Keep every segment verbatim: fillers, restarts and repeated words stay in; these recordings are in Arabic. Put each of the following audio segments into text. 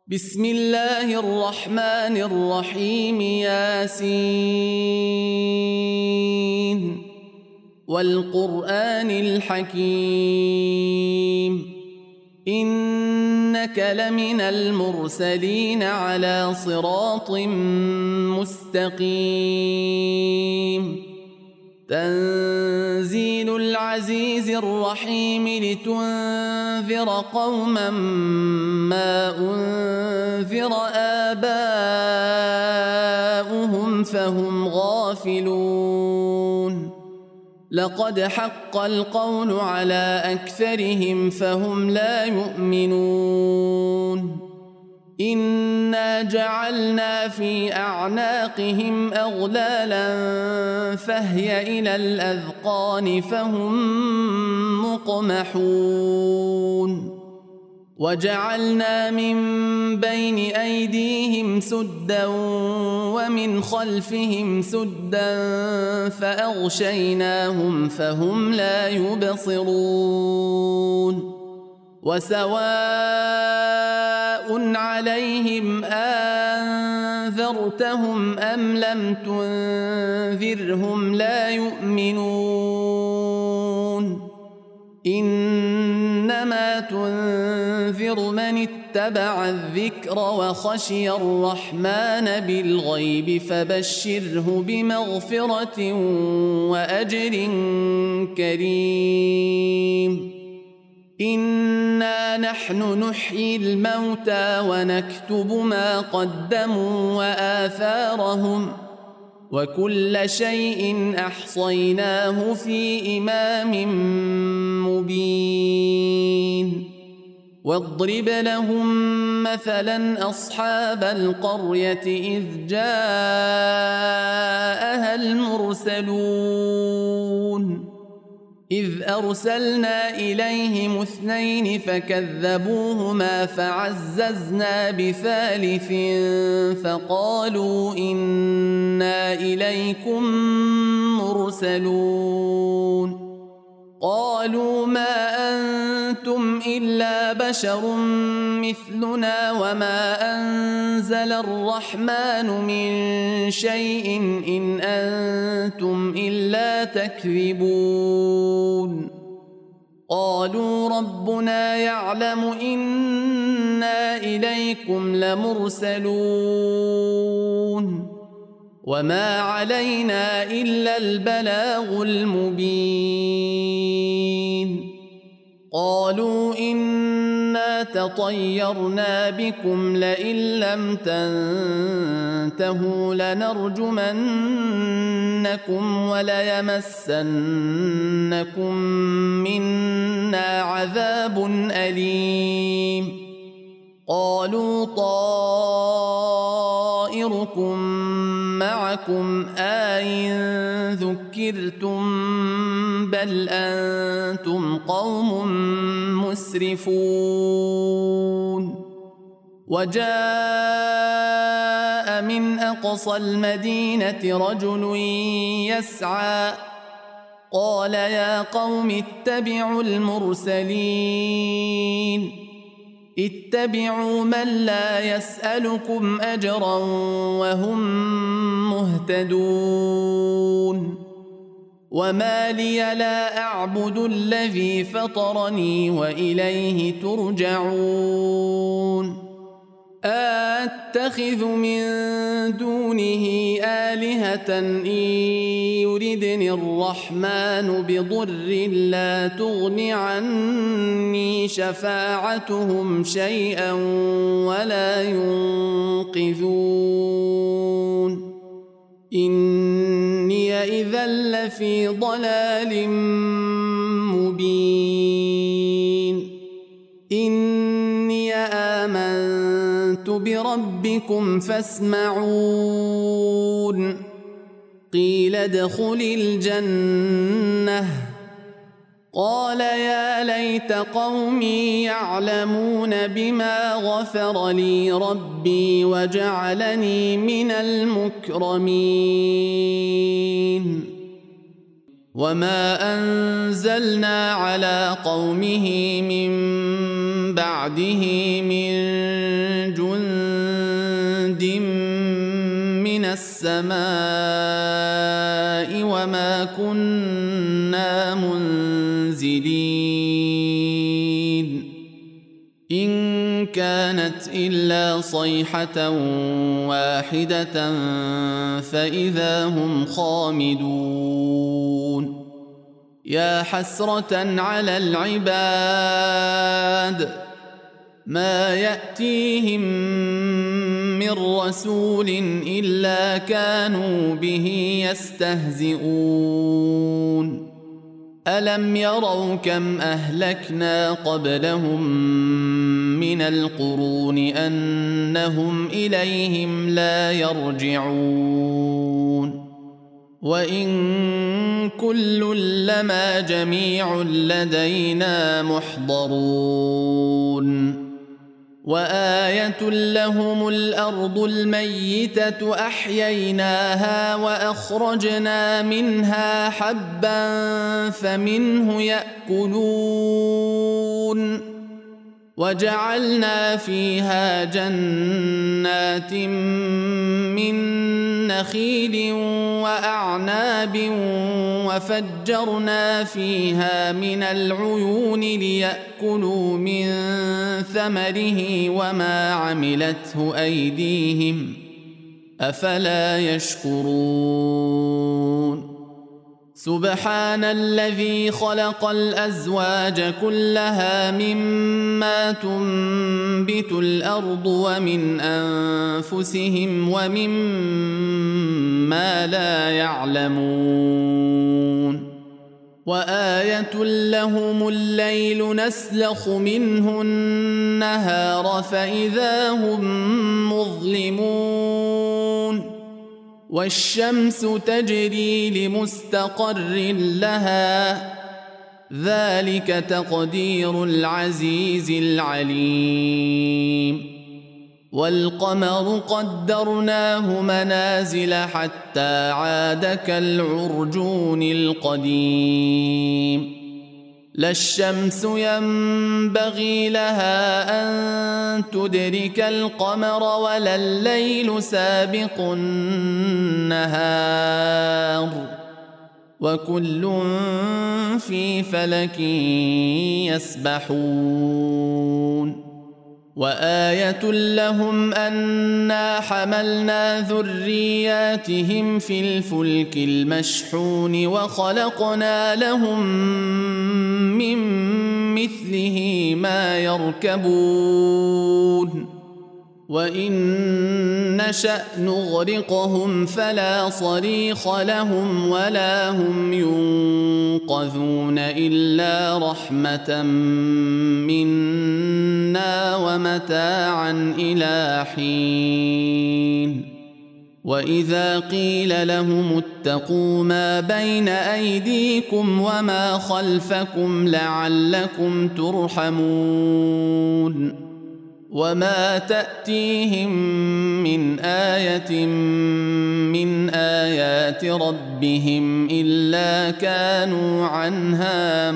بسم الله الرحمن الرحيم ياسين والقرآن الحكيم إنك لمن المرسلين على صراط مستقيم تنزيل العزيز الرحيم لتنذر قوما ما أنذر آباؤهم فهم غافلون لقد حق القول على أكثرهم فهم لا يؤمنون إنا جعلنا في أعناقهم أغلالا فهي إلى الأذقان فهم مقمحون وجعلنا من بين أيديهم سدا ومن خلفهم سدا فأغشيناهم فهم لا يبصرون وسواء عليهم أنذرتهم أم لم تنذرهم لا يؤمنون إنما تنذر من اتبع الذكر وخشي الرحمن بالغيب فبشره بمغفرة وأجر كريم إنا نحن نحيي الموتى ونكتب ما قدموا وآثارهم وكل شيء أحصيناه في إمام مبين واضرب لهم مثلا أصحاب القرية إذ جاءها المرسلون إذ أرسلنا إليهم اثنين فكذبوهما فعززنا بثالث فقالوا إنا إليكم مرسلون قالوا ما أنتم إلا بشر مثلنا وما أنزل الرحمن من شيء إن أنتم إلا تكذبون قالوا ربنا يعلم إنا إليكم لمرسلون وما علينا إلا البلاغ المبين قالوا إنا تطيرنا بكم لئن لم تنتهوا لنرجمنكم وليمسنكم منا عذاب أليم قالوا طائركم معكم آئن ذكرتم بل أنتم قوم مسرفون وجاء من أقصى المدينة رجل يسعى قال يا قوم اتبعوا المرسلين اتبعوا من لا يسألكم أجرا وهم مهتدون وما لي لا أعبد الذي فطرني وإليه ترجعون أتخذ من دونه آلهة إن يردني الرحمن بضر لا تغن عني شفاعتهم شيئا ولا ينقذون إني إذا لفي ضلال مبين إني آمنت بربكم فاسمعون قيل ادخل الجنة قال يا ليت قومي يعلمون بما غفر لي ربي وجعلني من المكرمين وما أنزلنا على قومه من بعده من جند السماء وما كنا منزلين إن كانت إلا صيحة واحدة فإذا هم خامدون يا حسرة على العباد ما يأتيهم من رسول إلا كانوا به يستهزئون ألم يروا كم أهلكنا قبلهم من القرون أنهم إليهم لا يرجعون وإن كل لما جميع لدينا محضرون وآية لهم الأرض الميتة أحييناها وأخرجنا منها حبا فمنه يأكلون وجعلنا فيها جنات من نخيل وأعناب وفجرنا فيها من العيون ليأكلوا من ثمره وما عملته أيديهم أفلا يشكرون سبحان الذي خلق الأزواج كلها مما تنبت الأرض ومن أنفسهم ومما لا يعلمون وآية لهم الليل نسلخ منه النهار فإذا هم مظلمون والشمس تجري لمستقر لها ذلك تقدير العزيز العليم والقمر قدرناه منازل حتى عاد كالعرجون القديم لا الشمس ينبغي لها أن تدرك القمر ولا الليل سابق النهار وكل في فلك يسبحون وآية لهم أنا حملنا ذرياتهم في الفلك المشحون وخلقنا لهم من مثله ما يركبون وإن نشأ نغرقهم فلا صريخ لهم ولا هم ينقذون إلا رحمة منا ومتاعا إلى حين وإذا قيل لهم اتقوا ما بين أيديكم وما خلفكم لعلكم ترحمون وما تأتيهم من آية من آيات ربهم إلا كانوا عنها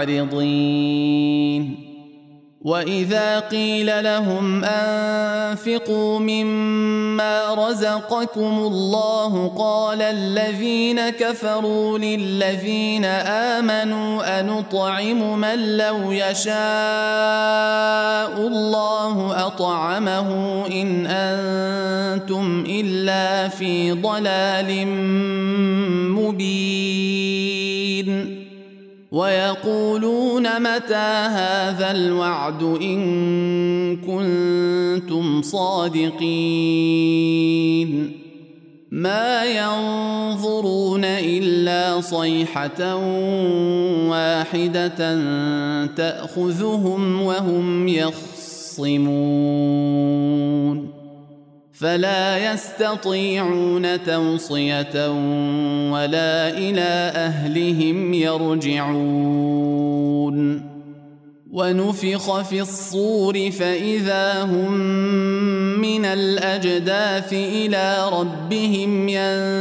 معرضين وإذا قيل لهم أنفقوا مما رزقكم الله قال الذين كفروا للذين آمنوا أنطعم من لو يشاء الله أطعمه إن أنتم إلا في ضلال مبين ويقولون متى هذا الوعد إن كنتم صادقين ما ينظرون إلا صيحة واحدة تأخذهم وهم يخصمون فلا يستطيعون توصية ولا إلى أهلهم يرجعون ونفخ في الصور فإذا هم من الأجداث إلى ربهم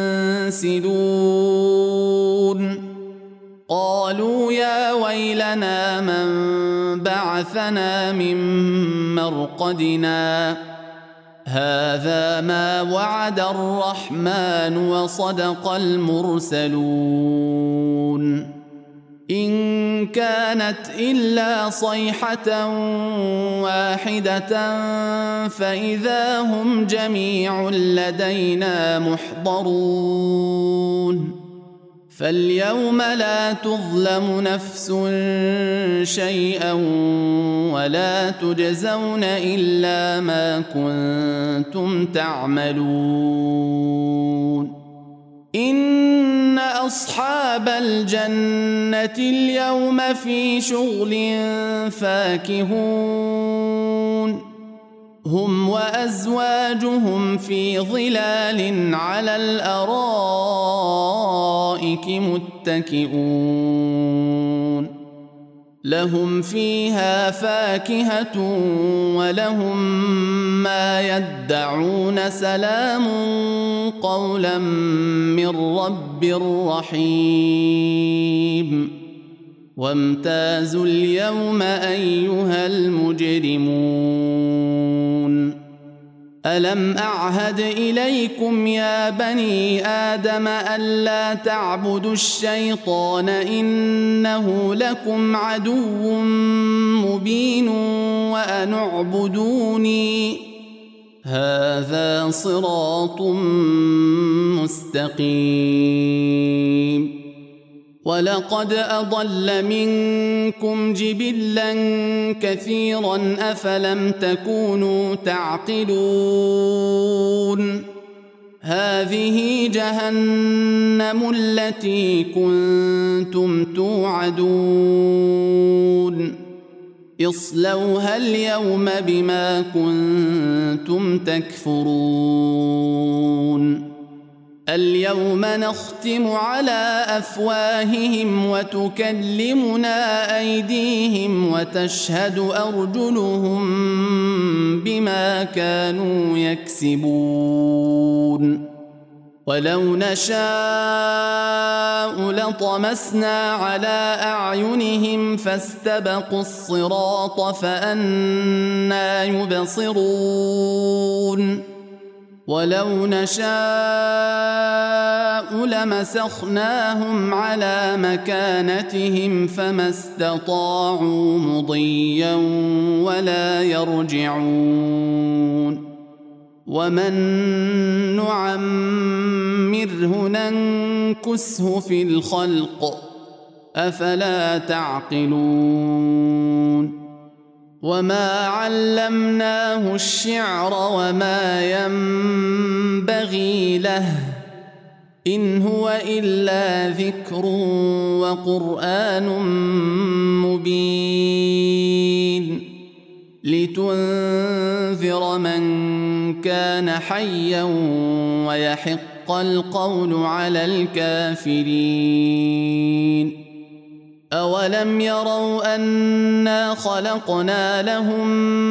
ينسلون قالوا يا ويلنا من بعثنا من مرقدنا هذا ما وعد الرحمن وصدق المرسلون إن كانت إلا صيحة واحدة فإذا هم جميع لدينا محضرون فاليوم لا تظلم نفس شيئا ولا تجزون إلا ما كنتم تعملون إن أصحاب الجنة اليوم في شغل فاكهون هم وأزواجهم في ظلال على الأرائك متكئون لهم فيها فاكهة ولهم ما يدعون سلام قولا من رب رحيم وامتازوا اليوم أيها المجرمون ألم أعهد إليكم يا بني آدم ألا تعبدوا الشيطان إنه لكم عدو مبين وأن اعبدوني هذا صراط مستقيم ولقد أضل منكم جبلا كثيرا أفلم تكونوا تعقلون هذه جهنم التي كنتم توعدون اصلوها اليوم بما كنتم تكفرون اليوم نختم على أفواههم وتكلمنا أيديهم وتشهد أرجلهم بما كانوا يكسبون ولو نشاء لطمسنا على أعينهم فاستبقوا الصراط فأنى يبصرون ولو نشاء لمسخناهم على مكانتهم فما استطاعوا مضيا ولا يرجعون ومن نعمره ننكسه في الخلق أفلا تعقلون وما علمناه الشعر وما ينبغي له إن هو إلا ذكر وقرآن مبين لتنذر من كان حيا ويحق القول على الكافرين أولم يروا أنا خلقنا لهم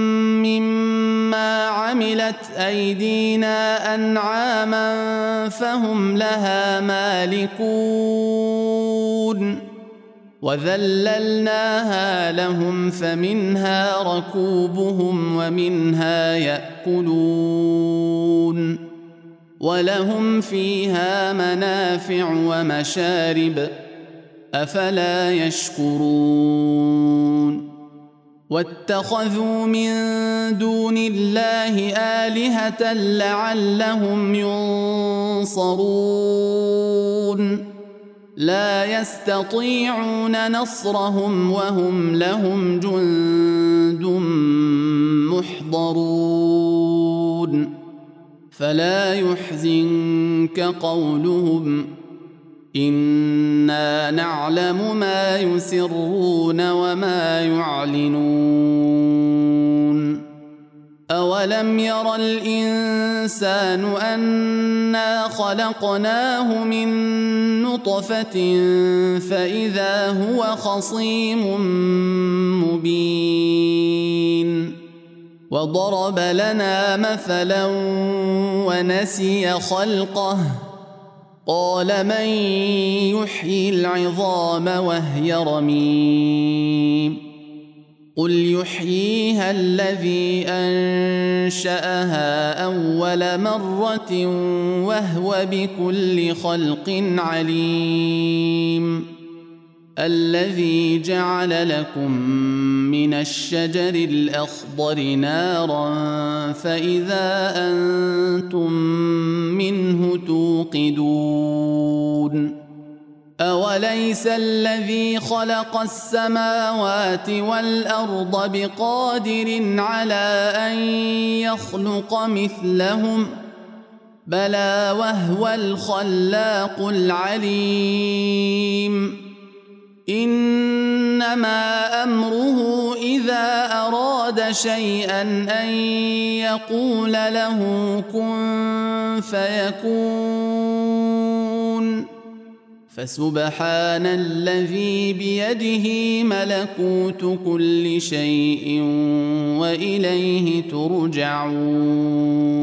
مما عملت أيدينا أنعاما فهم لها مالكون وذللناها لهم فمنها ركوبهم ومنها يأكلون ولهم فيها منافع ومشارب أفلا يشكرون واتخذوا من دون الله آلهة لعلهم ينصرون لا يستطيعون نصرهم وهم لهم جند محضرون فلا يحزنك قولهم إنا نعلم ما يسرون وما يعلنون أولم ير الإنسان أنا خلقناه من نطفة فإذا هو خصيم مبين وضرب لنا مثلا ونسي خلقه قال من يحيي العظام وهي رميم قل يحييها الذي أنشأها أول مرة وهو بكل خلق عليم الذي جعل لكم من الشجر الأخضر نارا فإذا أنتم منه توقدون أوليس الذي خلق السماوات والأرض بقادر على أن يخلق مثلهم بلى وهو الخلاق العليم إنما أمره إذا أراد شيئا أن يقول له كن فيكون فسبحان الذي بيده ملكوت كل شيء وإليه ترجعون